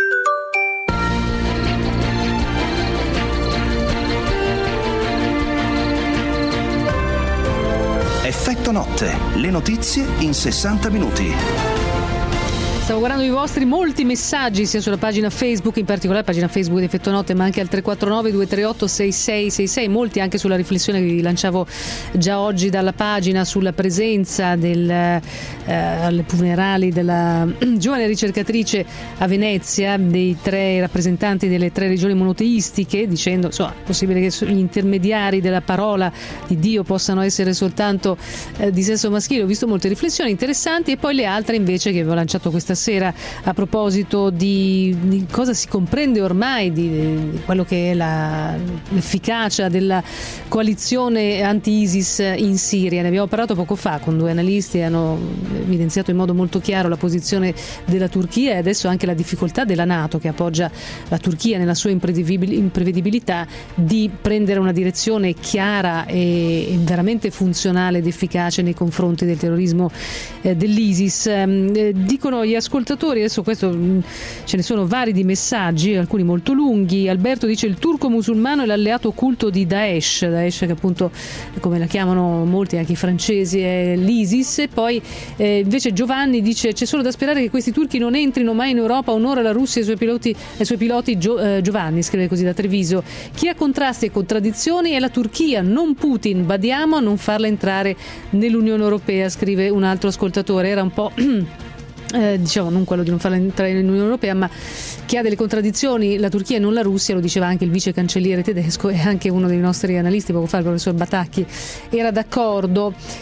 S1: Effetto Notte, le notizie in sessanta minuti.
S3: Stavo guardando i vostri molti messaggi sia sulla pagina Facebook, in particolare pagina Facebook di Effetto Notte, ma anche al tre quattro nove due tre otto sei sei sei sei, molti anche sulla riflessione che vi lanciavo già oggi dalla pagina sulla presenza del, eh, alle funerali della giovane ricercatrice a Venezia dei tre rappresentanti delle tre regioni monoteistiche, dicendo insomma è possibile che gli intermediari della parola di Dio possano essere soltanto eh, di sesso maschile. Ho visto molte riflessioni interessanti, e poi le altre invece che avevo lanciato questa sera a proposito di, di cosa si comprende ormai di, di quello che è la, l'efficacia della coalizione anti-ISIS in Siria. Ne abbiamo parlato poco fa con due analisti e hanno evidenziato in modo molto chiaro la posizione della Turchia e adesso anche la difficoltà della NATO, che appoggia la Turchia nella sua imprevedibilità, di prendere una direzione chiara e, e veramente funzionale ed efficace nei confronti del terrorismo eh, dell'ISIS. Eh, dicono gli ascoltatori, adesso questo ce ne sono vari di messaggi, alcuni molto lunghi. Alberto dice: il turco musulmano è l'alleato occulto di Daesh, Daesh che appunto, come la chiamano molti, anche i francesi, è l'ISIS. E poi eh, invece Giovanni dice: c'è solo da sperare che questi turchi non entrino mai in Europa, onora la Russia e i suoi piloti, i suoi piloti Gio, eh, Giovanni scrive così da Treviso. Chi ha contrasti e contraddizioni è la Turchia, non Putin, badiamo a non farla entrare nell'Unione Europea, scrive un altro ascoltatore. Era un po' Eh, diciamo non quello di non farla entrare nell'Unione Europea, ma che ha delle contraddizioni la Turchia e non la Russia, lo diceva anche il vice cancelliere tedesco, e anche uno dei nostri analisti poco fa, il professor Batacchi, era d'accordo.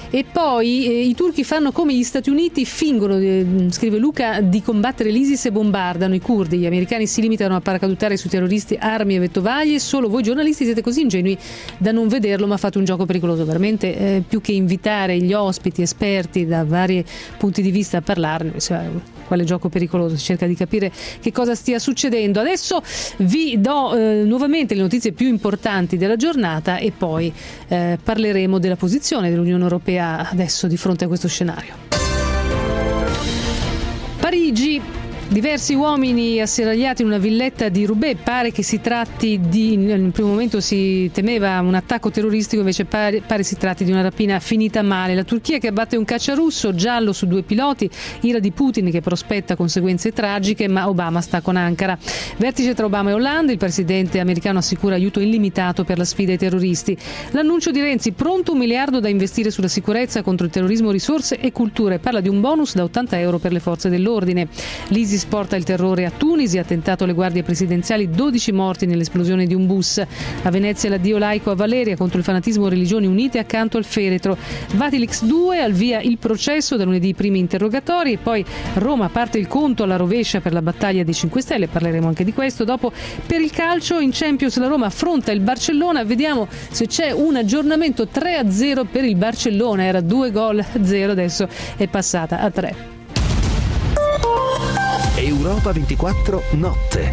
S3: E poi eh, i turchi fanno come gli Stati Uniti, fingono, eh, scrive Luca, di combattere l'ISIS e bombardano i curdi. Gli americani si limitano a paracadutare sui terroristi armi e vettovaglie. Solo voi giornalisti siete così ingenui da non vederlo, ma fate un gioco pericoloso. Veramente, eh, più che invitare gli ospiti esperti da vari punti di vista a parlarne, cioè, quale gioco pericoloso, si cerca di capire che cosa stia succedendo. Adesso vi do eh, nuovamente le notizie più importanti della giornata e poi eh, parleremo della posizione dell'Unione Europea adesso di fronte a questo scenario. Parigi. Diversi uomini asserragliati in una villetta di Roubaix. Pare che si tratti di, nel primo momento si temeva un attacco terroristico, invece pare, pare si tratti di una rapina finita male. La Turchia che abbatte un cacciarusso giallo su due piloti, ira di Putin che prospetta conseguenze tragiche, ma Obama sta con Ankara. Vertice tra Obama e Hollande, il presidente americano assicura aiuto illimitato per la sfida ai terroristi. L'annuncio di Renzi, pronto un miliardo da investire sulla sicurezza, contro il terrorismo, risorse e culture. Parla di un bonus da ottanta euro per le forze dell'ordine. L'ISIS porta il terrore a Tunisi, attentato alle guardie presidenziali, dodici morti nell'esplosione di un bus. A Venezia l'addio laico a Valeria contro il fanatismo, religioni unite accanto al feretro. Vatilix due, al via il processo, da lunedì i primi interrogatori, e poi Roma parte il conto alla rovescia per la battaglia dei cinque Stelle, parleremo anche di questo dopo. Per il calcio in Champions la Roma affronta il Barcellona, vediamo se c'è un aggiornamento. Tre a zero per il Barcellona, era due gol a zero, adesso è passata a tre.
S1: Europa ventiquattro notte.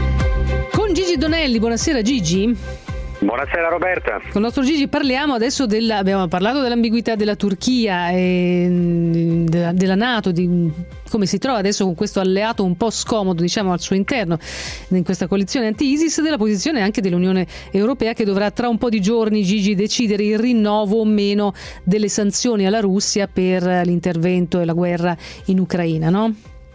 S3: Con Gigi Donelli, buonasera Gigi.
S14: Buonasera Roberta.
S3: Con il nostro Gigi parliamo adesso della, abbiamo parlato dell'ambiguità della Turchia e della, della NATO, di come si trova adesso con questo alleato un po' scomodo, diciamo, al suo interno in questa coalizione anti-ISIS, della posizione anche dell'Unione Europea che dovrà tra un po' di giorni, Gigi, decidere il rinnovo o meno delle sanzioni alla Russia per l'intervento e la guerra in Ucraina, no?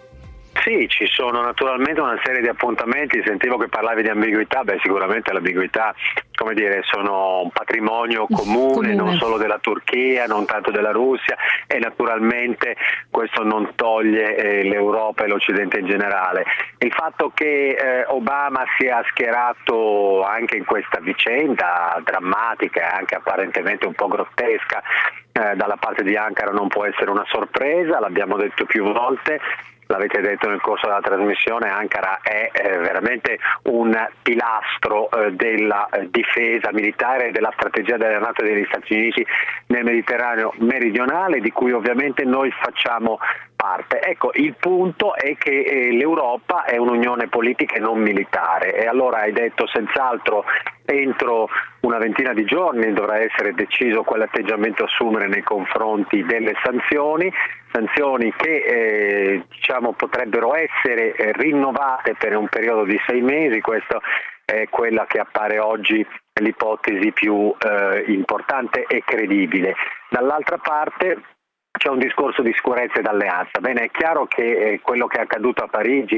S14: Sì, ci sono naturalmente una serie di appuntamenti. Sentivo che parlavi di ambiguità. Beh, sicuramente l'ambiguità, come dire, sono un patrimonio comune, comune, non solo della Turchia, non tanto della Russia, e naturalmente questo non toglie eh, l'Europa e l'Occidente in generale. Il fatto che eh, Obama sia schierato anche in questa vicenda drammatica e anche apparentemente un po' grottesca eh, dalla parte di Ankara non può essere una sorpresa, l'abbiamo detto più volte. L'avete detto nel corso della trasmissione, Ankara è eh, veramente un pilastro eh, della eh, difesa militare e della strategia della NATO e degli Stati Uniti nel Mediterraneo meridionale, di cui ovviamente noi facciamo parte. Ecco, il punto è che eh, l'Europa è un'unione politica e non militare, e allora hai detto senz'altro entro una ventina di giorni dovrà essere deciso quale atteggiamento assumere nei confronti delle sanzioni, sanzioni che eh, diciamo potrebbero essere eh, rinnovate per un periodo di sei mesi. Questo è quella che appare oggi l'ipotesi più eh, importante e credibile. Dall'altra parte c'è un discorso di sicurezza ed alleanza. Bene, è chiaro che eh, quello che è accaduto a Parigi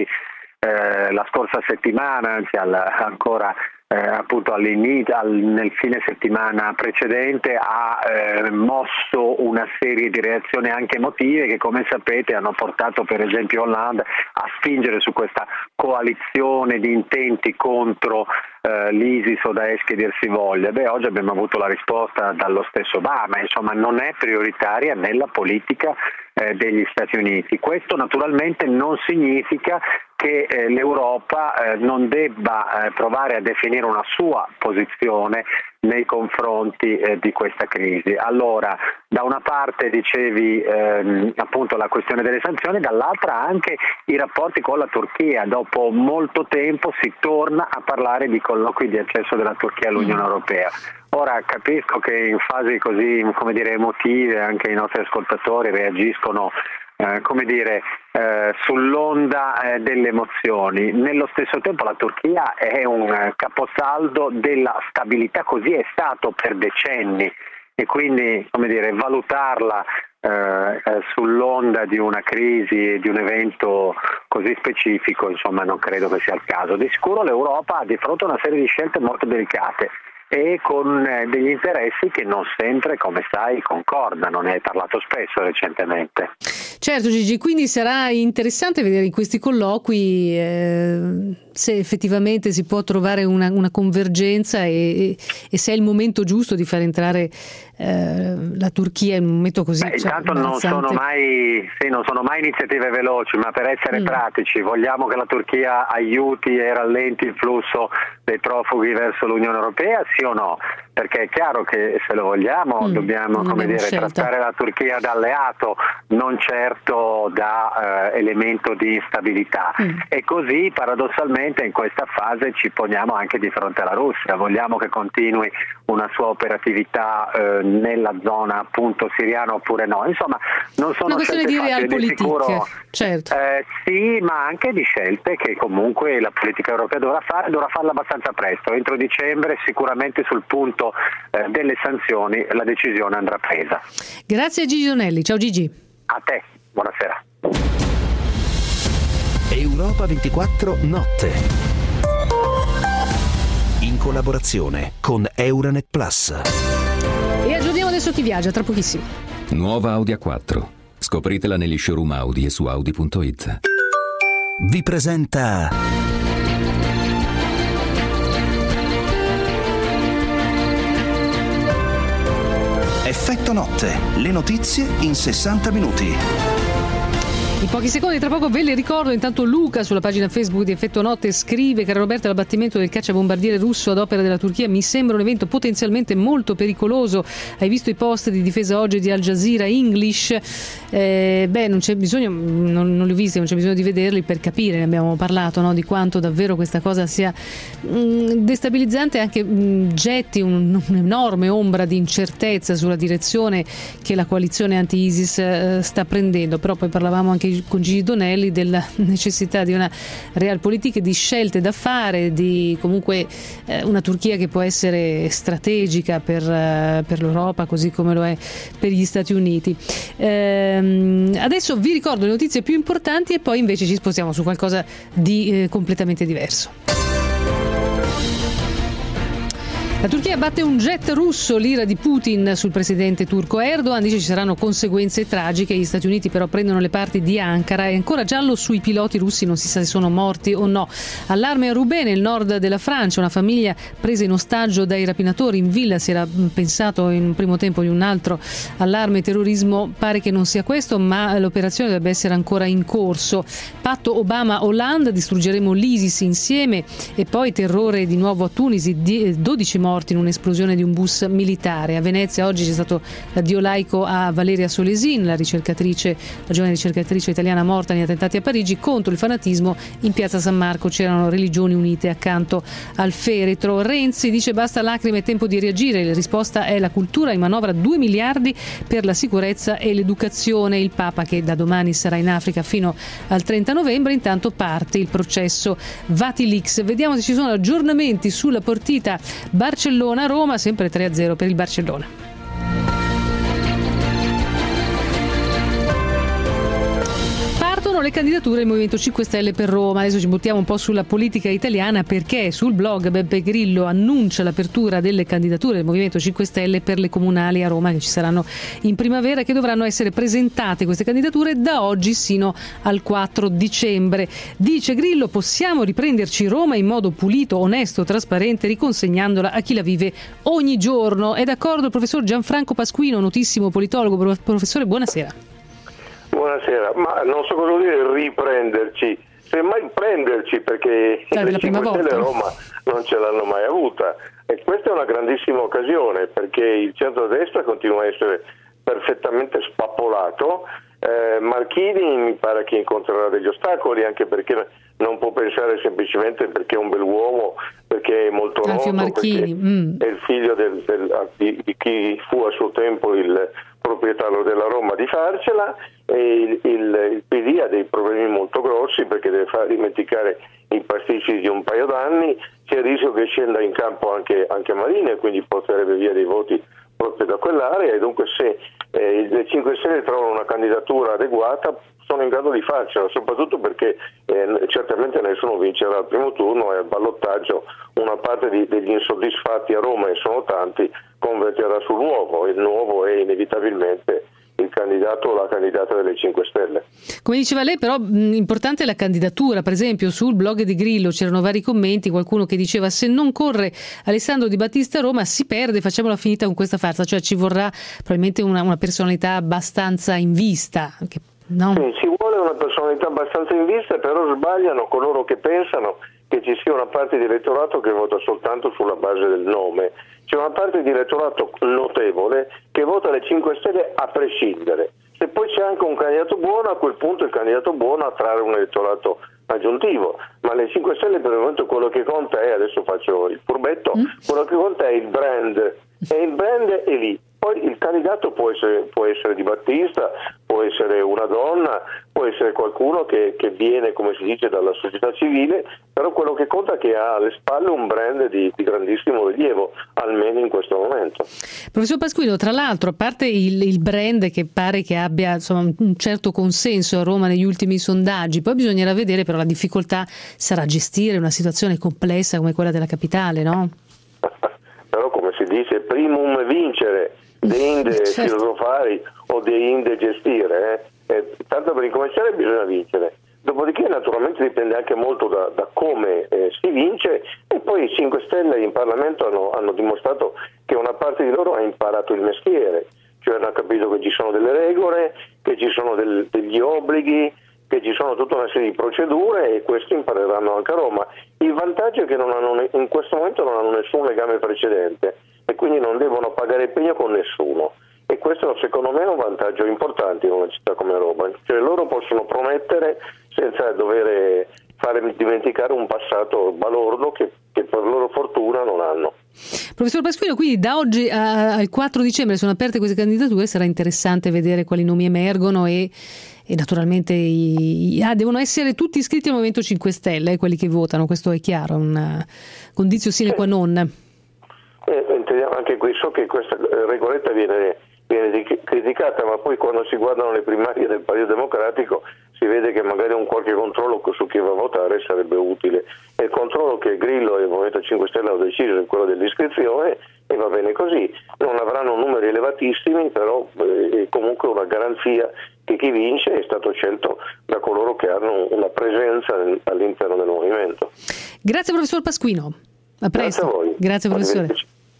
S14: eh, la scorsa settimana, anzi al, ancora eh, appunto all'inizio, al, nel fine settimana precedente, ha eh, mosso una serie di reazioni anche emotive che, come sapete, hanno portato per esempio Hollande a spingere su questa coalizione di intenti contro eh, l'ISIS o Daesh che dir si voglia. Beh, oggi abbiamo avuto la risposta dallo stesso Obama, insomma non è prioritaria nella politica eh, degli Stati Uniti. Questo naturalmente non significa che eh, l'Europa eh, non debba eh, provare a definire una sua posizione nei confronti eh, di questa crisi. Allora, da una parte dicevi ehm, appunto la questione delle sanzioni, dall'altra anche i rapporti con la Turchia. Dopo molto tempo si torna a parlare di colloqui di accesso della Turchia all'Unione Europea. Ora capisco che in fasi così, come dire, emotive anche i nostri ascoltatori reagiscono Eh, come dire, eh, sull'onda eh, delle emozioni. Nello stesso tempo la Turchia è un eh, caposaldo della stabilità, così è stato per decenni, e quindi, come dire, valutarla eh, eh, sull'onda di una crisi, di un evento così specifico, insomma non credo che sia il caso. Di sicuro l'Europa ha di fronte a una serie di scelte molto delicate e con eh, degli interessi che non sempre, come sai, concordano. Ne hai parlato spesso recentemente.
S3: Certo Gigi, quindi sarà interessante vedere in questi colloqui eh, se effettivamente si può trovare una, una convergenza e, e, e se è il momento giusto di far entrare eh, la Turchia in un momento così.
S14: Beh,
S3: cioè,
S14: intanto non sono mai sì, non sono mai iniziative veloci, ma per essere mm. pratici vogliamo che la Turchia aiuti e rallenti il flusso dei profughi verso l'Unione Europea, sì o no? Perché è chiaro che se lo vogliamo mm. dobbiamo come dire, trattare la Turchia da alleato, non certo da eh, elemento di instabilità. Mm. E così paradossalmente in questa fase ci poniamo anche di fronte alla Russia, vogliamo che continui una sua operatività eh, nella zona appunto siriana oppure no, insomma non sono
S3: una questione di realpolitik,
S14: sicuro,
S3: certo.
S14: Eh, sì, ma anche di scelte che comunque la politica europea dovrà fare, dovrà farla abbastanza presto, entro dicembre sicuramente sul punto eh, delle sanzioni la decisione andrà presa.
S3: Grazie a Gigi Donelli, ciao Gigi.
S14: A te, buonasera.
S1: Europa ventiquattro Notte, in collaborazione con Euronet Plus.
S3: E aggiorniamo adesso chi viaggia, tra pochissimo.
S9: Nuova Audi A quattro. Scopritela negli showroom Audi e su Audi punto it.
S1: Vi presenta Effetto Notte, le notizie in sessanta minuti.
S3: In pochi secondi, tra poco ve le ricordo. Intanto Luca sulla pagina Facebook di Effetto Notte scrive: caro Roberto, l'abbattimento del cacciabombardiere russo ad opera della Turchia mi sembra un evento potenzialmente molto pericoloso. Hai visto i post di difesa oggi di Al Jazeera English? Eh, beh, non c'è bisogno, non, non li ho visti, non c'è bisogno di vederli per capire, ne abbiamo parlato, no? Di quanto davvero questa cosa sia mh, destabilizzante e anche mh, getti un, un'enorme ombra di incertezza sulla direzione che la coalizione anti-ISIS eh, sta prendendo. Però poi parlavamo anche con Gigi Donelli della necessità di una realpolitik, di scelte da fare, di comunque eh, una Turchia che può essere strategica per, uh, per l'Europa così come lo è per gli Stati Uniti. Ehm, adesso vi ricordo le notizie più importanti e poi invece ci spostiamo su qualcosa di eh, completamente diverso. La Turchia batte un jet russo, l'ira di Putin sul presidente turco Erdogan, dice ci saranno conseguenze tragiche, gli Stati Uniti però prendono le parti di Ankara, è ancora giallo sui piloti russi, non si sa se sono morti o no. Allarme a Roubaix, nel nord della Francia, una famiglia presa in ostaggio dai rapinatori in villa, si era pensato in un primo tempo di un altro allarme terrorismo, pare che non sia questo, ma l'operazione dovrebbe essere ancora in corso. Patto Obama-Hollande, distruggeremo l'ISIS insieme, e poi terrore di nuovo a Tunisi, dodici morti in un'esplosione di un bus militare. A Venezia oggi c'è stato l'addio laico a Valeria Solesin, la ricercatrice, la giovane ricercatrice italiana morta negli attentati a Parigi. Contro il fanatismo in piazza San Marco c'erano religioni unite accanto al feretro. Renzi dice basta lacrime, è tempo di reagire, la risposta è la cultura, in manovra due miliardi per la sicurezza e l'educazione. Il Papa, che da domani sarà in Africa fino al trenta novembre, intanto parte il processo Vatilix. Vediamo se ci sono aggiornamenti sulla partita Barcellona-Roma, sempre tre a zero per il Barcellona. Le candidature del Movimento cinque Stelle per Roma. Adesso ci buttiamo un po' sulla politica italiana, perché sul blog Beppe Grillo annuncia l'apertura delle candidature del Movimento cinque Stelle per le comunali a Roma che ci saranno in primavera e che dovranno essere presentate queste candidature da oggi sino al quattro dicembre. Dice Grillo: possiamo riprenderci Roma in modo pulito, onesto, trasparente, riconsegnandola a chi la vive ogni giorno. È d'accordo il professor Gianfranco Pasquino, notissimo politologo. Professore, buonasera.
S15: Buonasera, ma non so cosa vuol dire riprenderci, semmai prenderci, perché
S3: cioè,
S15: le cinque Stelle a Roma non ce l'hanno mai avuta, e questa è una grandissima occasione, perché il centrodestra continua a essere perfettamente spappolato. eh, Marchini mi pare che incontrerà degli ostacoli, anche perché non può pensare semplicemente perché è un bell'uomo, perché è molto noto,
S3: Marchini. Mm.
S15: è il figlio del, del, di, di chi fu a suo tempo il proprietario della Roma, di farcela. E il, il, il P D ha dei problemi molto grossi, perché deve far dimenticare i pasticci di un paio d'anni, c'è il rischio che scenda in campo anche, anche Marini, e quindi porterebbe via dei voti proprio da quell'area, e dunque se eh, le cinque Stelle trovano una candidatura adeguata sono in grado di farcela, soprattutto perché eh, certamente nessuno vincerà al primo turno, e al ballottaggio una parte di, degli insoddisfatti a Roma, e sono tanti, converterà sul nuovo, e il nuovo è inevitabilmente il candidato o la candidata delle cinque Stelle.
S3: Come diceva lei, però, mh, importante è la candidatura. Per esempio sul blog di Grillo c'erano vari commenti, qualcuno che diceva: se non corre Alessandro Di Battista a Roma si perde, facciamola finita con questa farsa. Cioè ci vorrà probabilmente una, una personalità abbastanza in vista, che, no?
S15: Sì, ci vuole una personalità abbastanza in vista, però sbagliano coloro che pensano che ci sia una parte di elettorato che vota soltanto sulla base del nome. C'è una parte di elettorato notevole che vota le cinque Stelle a prescindere. Se poi c'è anche un candidato buono, a quel punto il candidato buono attrae un elettorato aggiuntivo, ma le cinque Stelle per il momento quello che conta è, adesso faccio il furbetto, mm. quello che conta è il brand, e il brand è lì. Poi il candidato può essere, può essere Di Battista, può essere una donna, può essere qualcuno che, che viene, come si dice, dalla società civile, però quello che conta è che ha alle spalle un brand di, di grandissimo rilievo, almeno in questo momento.
S3: Professor Pasquino, tra l'altro, a parte il, il brand che pare che abbia insomma, un certo consenso a Roma negli ultimi sondaggi, poi bisognerà vedere, però la difficoltà sarà gestire una situazione complessa come quella della capitale, no?
S15: Però come si dice, primum vincere, deinde certo. filosofari o deinde gestire, eh? Eh, tanto per incominciare bisogna vincere, dopodiché naturalmente dipende anche molto da, da come eh, si vince, e poi i cinque Stelle in Parlamento hanno, hanno dimostrato che una parte di loro ha imparato il mestiere, cioè hanno capito che ci sono delle regole, che ci sono del, degli obblighi, che ci sono tutta una serie di procedure, e questo impareranno anche a Roma. Il vantaggio è che non hanno, in questo momento non hanno nessun legame precedente e quindi non devono pagare impegno con nessuno, e questo secondo me è un vantaggio importante in una città come Roma, cioè loro possono promettere senza dover fare dimenticare un passato balordo che, che per loro fortuna non hanno.
S3: Professor Pasquino, quindi da oggi al quattro dicembre sono aperte queste candidature, sarà interessante vedere quali nomi emergono e, e naturalmente i, ah, devono essere tutti iscritti al Movimento cinque Stelle, eh, quelli che votano, questo è chiaro, un condizio sine qua non.
S15: Eh, entriamo anche qui, so che questa regoletta viene, viene criticata, ma poi quando si guardano le primarie del Partito Democratico si vede che magari un qualche controllo su chi va a votare sarebbe utile, e il controllo che Grillo e il Movimento cinque Stelle hanno deciso è quello dell'iscrizione, e va bene così. Non avranno numeri elevatissimi, però è comunque una garanzia che chi vince è stato scelto da coloro che hanno una presenza all'interno del movimento.
S3: Grazie professor Pasquino. A presto.
S15: Grazie a voi.
S3: Grazie professore.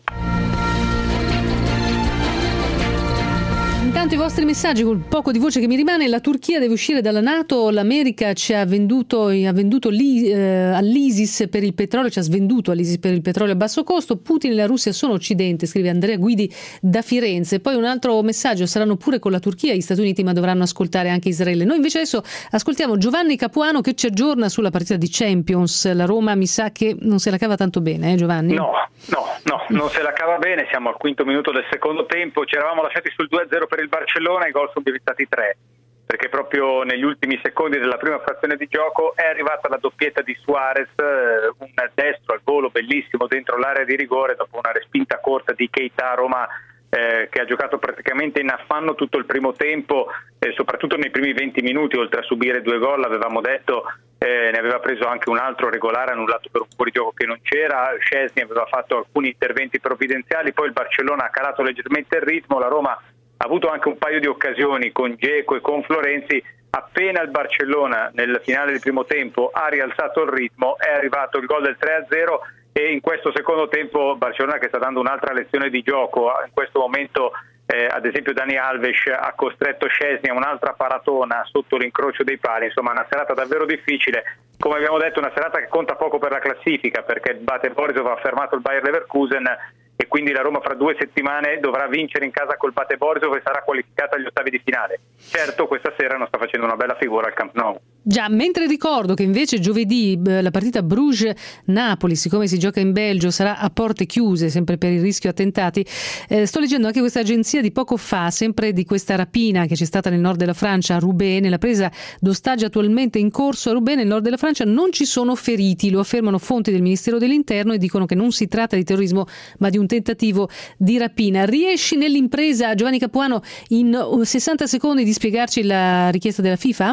S3: Intanto i vostri messaggi, col poco di voce che mi rimane. La Turchia deve uscire dalla NATO, l'America ci ha venduto, ha venduto lì, eh, all'ISIS per il petrolio, ci ha svenduto all'ISIS per il petrolio a basso costo. Putin e la Russia sono Occidente, scrive Andrea Guidi da Firenze. Poi un altro messaggio: saranno pure con la Turchia gli Stati Uniti, ma dovranno ascoltare anche Israele. Noi invece adesso ascoltiamo Giovanni Capuano che ci aggiorna sulla partita di Champions. La Roma mi sa che non se la cava tanto bene, eh Giovanni?
S8: No, no, no, non se la cava bene, siamo al quinto minuto del secondo tempo, ci eravamo lasciati sul due a zero per il Barcellona, i gol sono diventati tre, perché proprio negli ultimi secondi della prima frazione di gioco è arrivata la doppietta di Suarez, un destro al volo bellissimo dentro l'area di rigore dopo una respinta corta di Keita. Roma eh, che ha giocato praticamente in affanno tutto il primo tempo, eh, soprattutto nei primi venti minuti, oltre a subire due gol, avevamo detto, eh, ne aveva preso anche un altro regolare annullato per un fuorigioco che non c'era, Szczesny aveva fatto alcuni interventi provvidenziali, poi il Barcellona ha calato leggermente il ritmo, la Roma ha avuto anche un paio di occasioni con Dzeko e con Florenzi. Appena il Barcellona nel finale del primo tempo ha rialzato il ritmo è arrivato il gol del tre a zero, e in questo secondo tempo Barcellona che sta dando un'altra lezione di gioco. In questo momento eh, ad esempio Dani Alves ha costretto Szczesny a un'altra paratona sotto l'incrocio dei pali, insomma una serata davvero difficile, come abbiamo detto una serata che conta poco per la classifica, perché il Bate Borisov ha fermato il Bayer Leverkusen e quindi la Roma fra due settimane dovrà vincere in casa col Bate Borisov e sarà qualificata agli ottavi di finale. Certo, questa sera non sta facendo una bella figura al Camp Nou.
S3: Già, mentre ricordo che invece giovedì la partita Bruges-Napoli, siccome si gioca in Belgio, sarà a porte chiuse, sempre per il rischio attentati. Eh, sto leggendo anche questa agenzia di poco fa, sempre di questa rapina che c'è stata nel nord della Francia, a Roubaix, nella presa d'ostaggio attualmente in corso a Roubaix, nel nord della Francia, non ci sono feriti, lo affermano fonti del Ministero dell'Interno e dicono che non si tratta di terrorismo, ma di un tentativo di rapina. Riesci nell'impresa, Giovanni Capuano, in sessanta secondi di spiegarci la richiesta della FIFA?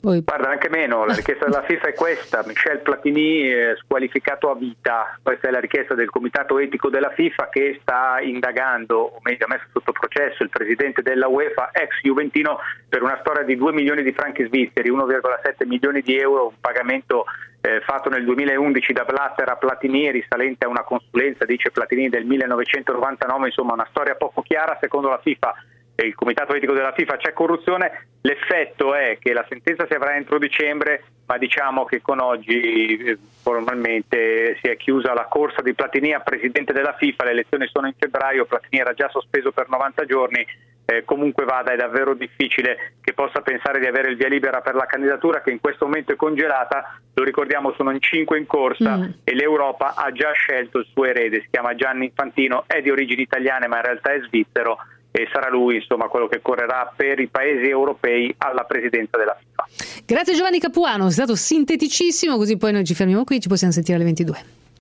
S3: Poi...
S8: Guarda, anche meno, la richiesta della FIFA è questa: Michel Platini eh, squalificato a vita. Questa è la richiesta del comitato etico della FIFA, che sta indagando, o meglio ha messo sotto processo il presidente della UEFA, ex juventino, per una storia di due milioni di franchi svizzeri, uno virgola sette milioni di euro, un pagamento eh, fatto nel duemilaundici da Blatter a Platini, risalente a una consulenza, dice Platini, del millenovecentonovantanove. Insomma, una storia poco chiara. Secondo la FIFA, il comitato etico della FIFA, c'è corruzione. L'effetto è che la sentenza si avrà entro dicembre, ma diciamo che con oggi eh, formalmente si è chiusa la corsa di Platini a presidente della FIFA. Le elezioni sono in febbraio, Platini era già sospeso per novanta giorni. Eh, comunque vada, è davvero difficile che possa pensare di avere il via libera per la candidatura, che in questo momento è congelata. Lo ricordiamo, sono in cinque in corsa mm. e l'Europa ha già scelto il suo erede, si chiama Gianni Infantino, è di origini italiane ma in realtà è svizzero, e sarà lui insomma quello che correrà per i paesi europei alla presidenza della FIFA.
S3: Grazie Giovanni Capuano, è stato sinteticissimo, così poi noi ci fermiamo qui, ci possiamo sentire alle ventidue.